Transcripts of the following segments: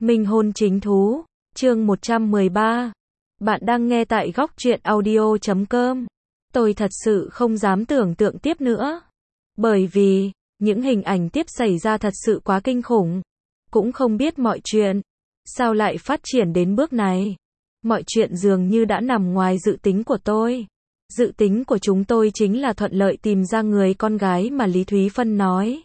Minh hôn chính thú, chương 113. Bạn đang nghe tại góc truyện audio.com. Tôi thật sự không dám tưởng tượng tiếp nữa. Bởi vì, những hình ảnh tiếp xảy ra thật sự quá kinh khủng. Cũng không biết mọi chuyện, sao lại phát triển đến bước này. Mọi chuyện dường như đã nằm ngoài dự tính của tôi. Dự tính của chúng tôi chính là thuận lợi tìm ra người con gái mà Lý Thúy Phân nói.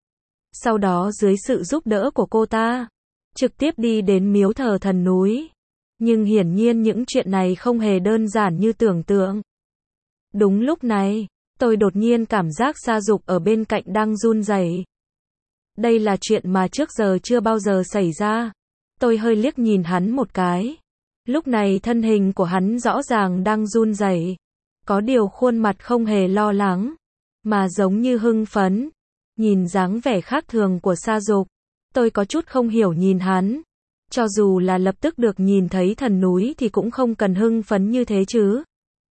Sau đó dưới sự giúp đỡ của cô ta, trực tiếp đi đến miếu thờ thần núi. Nhưng hiển nhiên những chuyện này không hề đơn giản như tưởng tượng. Đúng lúc này, tôi đột nhiên cảm giác Sa Dục ở bên cạnh đang run rẩy. Đây là chuyện mà trước giờ chưa bao giờ xảy ra. Tôi hơi liếc nhìn hắn một cái. Lúc này thân hình của hắn rõ ràng đang run rẩy. Có điều khuôn mặt không hề lo lắng, mà giống như hưng phấn. Nhìn dáng vẻ khác thường của Sa Dục, tôi có chút không hiểu nhìn hắn. Cho dù là lập tức được nhìn thấy thần núi thì cũng không cần hưng phấn như thế chứ.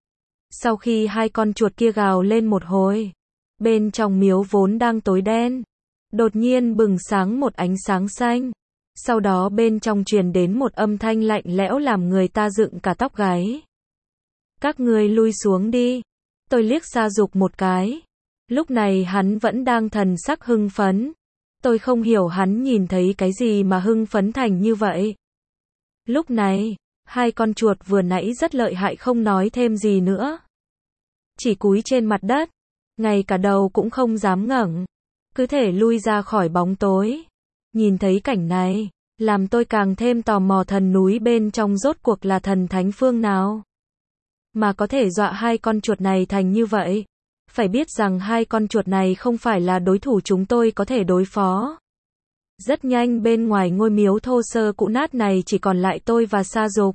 Sau khi hai con chuột kia gào lên một hồi, bên trong miếu vốn đang tối đen, đột nhiên bừng sáng một ánh sáng xanh. Sau đó bên trong truyền đến một âm thanh lạnh lẽo làm người ta dựng cả tóc gáy. Các ngươi lui xuống đi. Tôi liếc Sa Dục một cái. Lúc này hắn vẫn đang thần sắc hưng phấn. Tôi không hiểu hắn nhìn thấy cái gì mà hưng phấn thành như vậy. Lúc này, hai con chuột vừa nãy rất lợi hại không nói thêm gì nữa. Chỉ cúi trên mặt đất, ngay cả đầu cũng không dám ngẩng, cứ thể lui ra khỏi bóng tối. Nhìn thấy cảnh này, làm tôi càng thêm tò mò thần núi bên trong rốt cuộc là thần thánh phương nào. Mà có thể dọa hai con chuột này thành như vậy. Phải biết rằng hai con chuột này không phải là đối thủ chúng tôi có thể đối phó. Rất nhanh bên ngoài ngôi miếu thô sơ cũ nát này chỉ còn lại tôi và Sa Dục.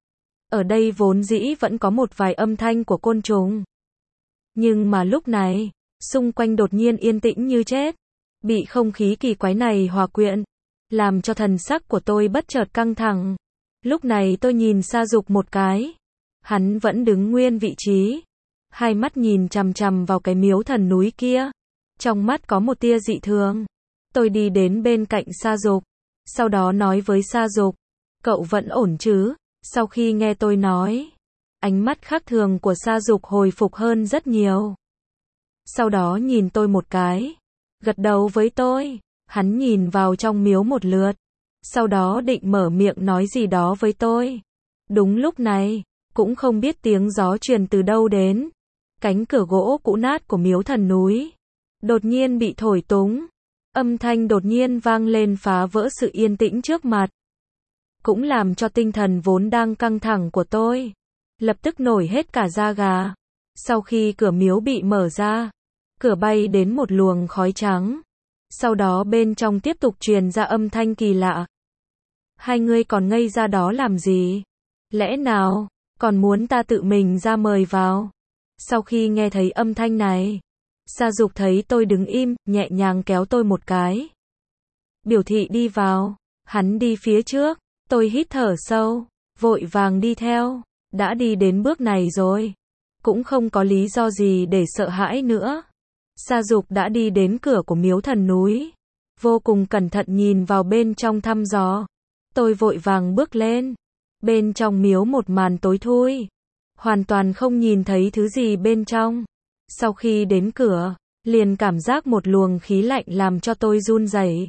Ở đây vốn dĩ vẫn có một vài âm thanh của côn trùng. Nhưng mà lúc này, xung quanh đột nhiên yên tĩnh như chết. Bị không khí kỳ quái này hòa quyện, làm cho thần sắc của tôi bất chợt căng thẳng. Lúc này tôi nhìn Sa Dục một cái. Hắn vẫn đứng nguyên vị trí. Hai mắt nhìn chằm chằm vào cái miếu thần núi kia. Trong mắt có một tia dị thường. Tôi đi đến bên cạnh Sa Dục. Sau đó nói với Sa Dục. Cậu vẫn ổn chứ? Sau khi nghe tôi nói, ánh mắt khác thường của Sa Dục hồi phục hơn rất nhiều. Sau đó nhìn tôi một cái. Gật đầu với tôi. Hắn nhìn vào trong miếu một lượt. Sau đó định mở miệng nói gì đó với tôi. Đúng lúc này, cũng không biết tiếng gió truyền từ đâu đến. Cánh cửa gỗ cũ nát của miếu thần núi đột nhiên bị thổi túng. Âm thanh đột nhiên vang lên phá vỡ sự yên tĩnh trước mặt. Cũng làm cho tinh thần vốn đang căng thẳng của tôi lập tức nổi hết cả da gà. Sau khi cửa miếu bị mở ra, cửa bay đến một luồng khói trắng. Sau đó bên trong tiếp tục truyền ra âm thanh kỳ lạ. Hai ngươi còn ngây ra đó làm gì? Lẽ nào còn muốn ta tự mình ra mời vào? Sau khi nghe thấy âm thanh này, Sa Dục thấy tôi đứng im, nhẹ nhàng kéo tôi một cái. Biểu thị đi vào. Hắn đi phía trước, tôi hít thở sâu, vội vàng đi theo. Đã đi đến bước này rồi, cũng không có lý do gì để sợ hãi nữa. Sa Dục đã đi đến cửa của miếu thần núi, vô cùng cẩn thận nhìn vào bên trong thăm dò. Tôi vội vàng bước lên. Bên trong miếu một màn tối thui, hoàn toàn không nhìn thấy thứ gì bên trong. Sau khi đến cửa, liền cảm giác một luồng khí lạnh làm cho tôi run rẩy.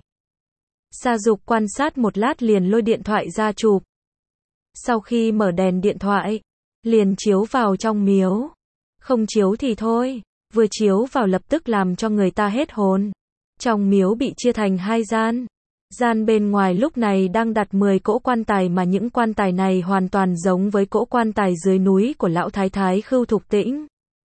Sa Dục quan sát một lát liền lôi điện thoại ra chụp. Sau khi mở đèn điện thoại, liền chiếu vào trong miếu. Không chiếu thì thôi, vừa chiếu vào lập tức làm cho người ta hết hồn. Trong miếu bị chia thành hai gian. Gian bên ngoài lúc này đang đặt 10 cỗ quan tài mà những quan tài này hoàn toàn giống với cỗ quan tài dưới núi của lão thái thái Khưu Thục Tĩnh.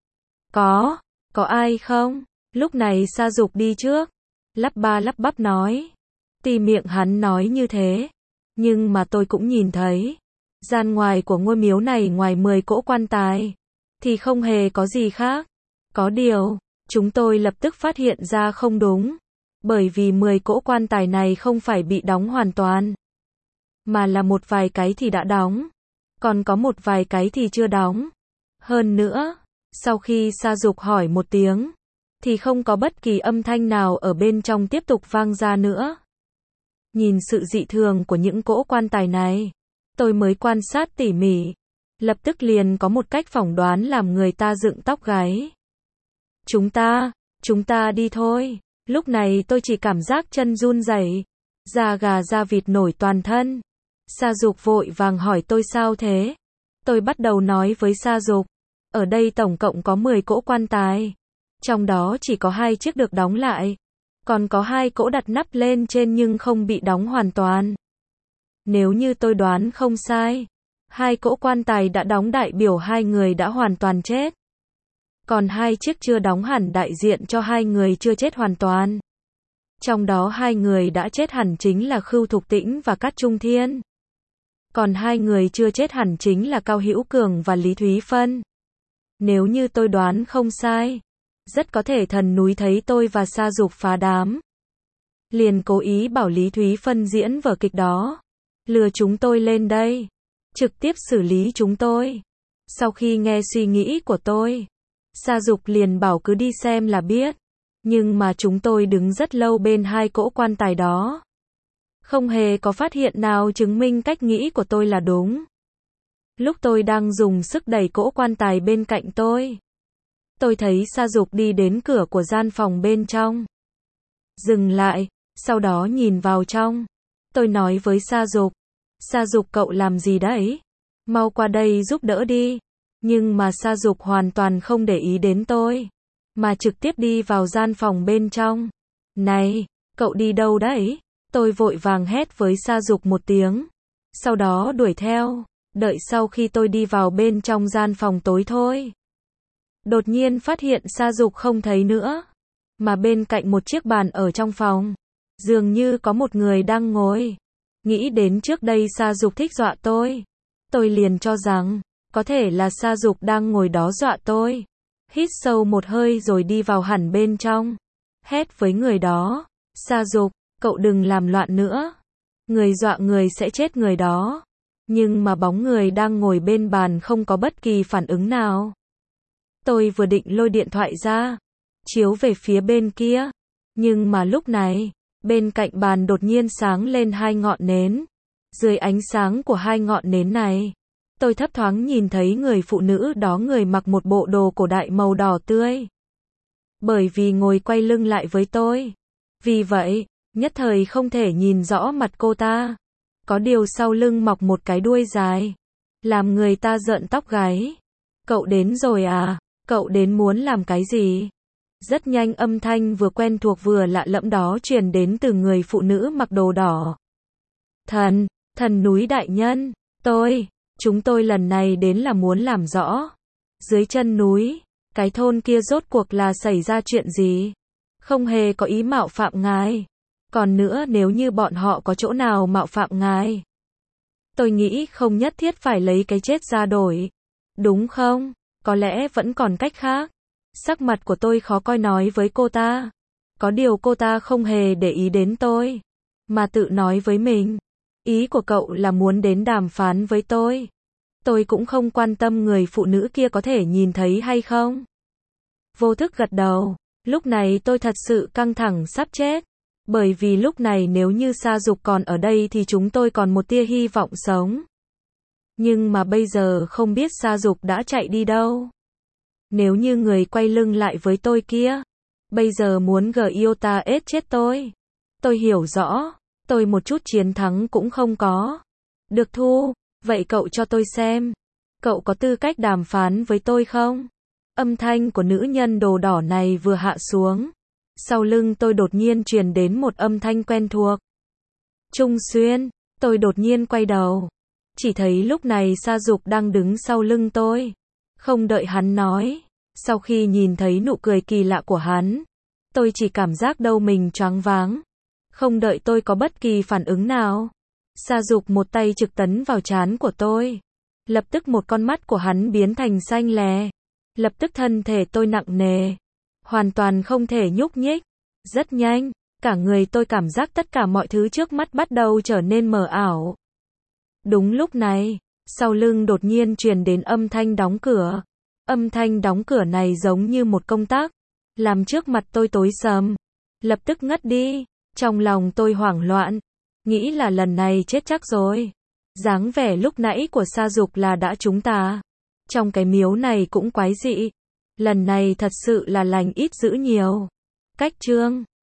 Có ai không? Lúc này Sa Dục đi trước, lắp ba lắp bắp nói. Tuy miệng hắn nói như thế, nhưng mà tôi cũng nhìn thấy. Gian ngoài của ngôi miếu này ngoài 10 cỗ quan tài, thì không hề có gì khác. Có điều, chúng tôi lập tức phát hiện ra không đúng. Bởi vì 10 cỗ quan tài này không phải bị đóng hoàn toàn, mà là một vài cái thì đã đóng, còn có một vài cái thì chưa đóng. Hơn nữa, sau khi Sa Dục hỏi một tiếng, thì không có bất kỳ âm thanh nào ở bên trong tiếp tục vang ra nữa. Nhìn sự dị thường của những cỗ quan tài này, tôi mới quan sát tỉ mỉ, lập tức liền có một cách phỏng đoán làm người ta dựng tóc gáy. Chúng ta đi thôi. Lúc này tôi chỉ cảm giác chân run rẩy, da gà da vịt nổi toàn thân. Sa Dục vội vàng hỏi tôi sao thế. Tôi bắt đầu nói với Sa Dục, ở đây tổng cộng có 10 cỗ quan tài, trong đó chỉ có 2 chiếc được đóng lại, còn có 2 cỗ đặt nắp lên trên nhưng không bị đóng hoàn toàn. Nếu như tôi đoán không sai, 2 cỗ quan tài đã đóng đại biểu 2 người đã hoàn toàn chết. Còn 2 chiếc chưa đóng hẳn đại diện cho 2 người chưa chết hoàn toàn. Trong đó 2 người đã chết hẳn chính là Khưu Thục Tĩnh và Cát Trung Thiên. Còn 2 người chưa chết hẳn chính là Cao Hữu Cường và Lý Thúy Phân. Nếu như tôi đoán không sai, rất có thể thần núi thấy tôi và Sa Dục phá đám, liền cố ý bảo Lý Thúy Phân diễn vở kịch đó, lừa chúng tôi lên đây, trực tiếp xử lý chúng tôi. Sau khi nghe suy nghĩ của tôi, Sa Dục liền bảo cứ đi xem là biết. Nhưng mà chúng tôi đứng rất lâu bên 2 cỗ quan tài đó, không hề có phát hiện nào chứng minh cách nghĩ của tôi là đúng. Lúc tôi đang dùng sức đẩy cỗ quan tài bên cạnh tôi thấy Sa Dục đi đến cửa của gian phòng bên trong, dừng lại, sau đó nhìn vào trong. Tôi nói với Sa Dục cậu làm gì đấy? Mau qua đây giúp đỡ đi. Nhưng mà Sa Dục hoàn toàn không để ý đến tôi, mà trực tiếp đi vào gian phòng bên trong. Này, cậu đi đâu đấy? Tôi vội vàng hét với Sa Dục một tiếng, sau đó đuổi theo. Đợi sau khi tôi đi vào bên trong gian phòng tối thôi, đột nhiên phát hiện Sa Dục không thấy nữa, mà bên cạnh một chiếc bàn ở trong phòng, dường như có một người đang ngồi. Nghĩ đến trước đây Sa Dục thích dọa tôi liền cho rằng có thể là Sa Dục đang ngồi đó dọa tôi. Hít sâu một hơi rồi đi vào hẳn bên trong, hét với người đó, Sa Dục, cậu đừng làm loạn nữa. Người dọa người sẽ chết người đó. Nhưng mà bóng người đang ngồi bên bàn không có bất kỳ phản ứng nào. Tôi vừa định lôi điện thoại ra, chiếu về phía bên kia. Nhưng mà lúc này, bên cạnh bàn đột nhiên sáng lên 2 ngọn nến. Dưới ánh sáng của 2 ngọn nến này, tôi thấp thoáng nhìn thấy người phụ nữ đó, người mặc một bộ đồ cổ đại màu đỏ tươi. Bởi vì ngồi quay lưng lại với tôi, vì vậy, nhất thời không thể nhìn rõ mặt cô ta. Có điều sau lưng mọc một cái đuôi dài, làm người ta rợn tóc gáy. Cậu đến rồi à? Cậu đến muốn làm cái gì? Rất nhanh âm thanh vừa quen thuộc vừa lạ lẫm đó truyền đến từ người phụ nữ mặc đồ đỏ. Thần núi đại nhân, chúng tôi lần này đến là muốn làm rõ. Dưới chân núi, cái thôn kia rốt cuộc là xảy ra chuyện gì? Không hề có ý mạo phạm ngài. Còn nữa, nếu như bọn họ có chỗ nào mạo phạm ngài, tôi nghĩ không nhất thiết phải lấy cái chết ra đổi. Đúng không? Có lẽ vẫn còn cách khác. Sắc mặt của tôi khó coi nói với cô ta. Có điều cô ta không hề để ý đến tôi, mà tự nói với mình, ý của cậu là muốn đến đàm phán với tôi. Tôi cũng không quan tâm người phụ nữ kia có thể nhìn thấy hay không. Vô thức gật đầu. Lúc này tôi thật sự căng thẳng sắp chết. Bởi vì lúc này nếu như Sa Dục còn ở đây thì chúng tôi còn một tia hy vọng sống. Nhưng mà bây giờ không biết Sa Dục đã chạy đi đâu. Nếu như người quay lưng lại với tôi kia, bây giờ muốn Giota ết chết tôi. Tôi hiểu rõ, tôi một chút chiến thắng cũng không có. Được thu, vậy cậu cho tôi xem. Cậu có tư cách đàm phán với tôi không? Âm thanh của nữ nhân đồ đỏ này vừa hạ xuống. Sau lưng tôi đột nhiên truyền đến một âm thanh quen thuộc. Trung Xuyên, tôi đột nhiên quay đầu. Chỉ thấy lúc này Sa Dục đang đứng sau lưng tôi. Không đợi hắn nói, sau khi nhìn thấy nụ cười kỳ lạ của hắn, tôi chỉ cảm giác đầu mình choáng váng. Không đợi tôi có bất kỳ phản ứng nào, Sa Dục một tay trực tấn vào trán của tôi. Lập tức một con mắt của hắn biến thành xanh lè. Lập tức thân thể tôi nặng nề, hoàn toàn không thể nhúc nhích. Rất nhanh, cả người tôi cảm giác tất cả mọi thứ trước mắt bắt đầu trở nên mờ ảo. Đúng lúc này, sau lưng đột nhiên truyền đến âm thanh đóng cửa. Âm thanh đóng cửa này giống như một công tắc, làm trước mặt tôi tối sầm. Lập tức ngất đi, trong lòng tôi hoảng loạn. nghĩ là lần này chết chắc rồi. Dáng vẻ lúc nãy của Sa Dục là đã trúng tà. Trong cái miếu này cũng quái dị. Lần này thật sự là lành ít dữ nhiều. Cách chương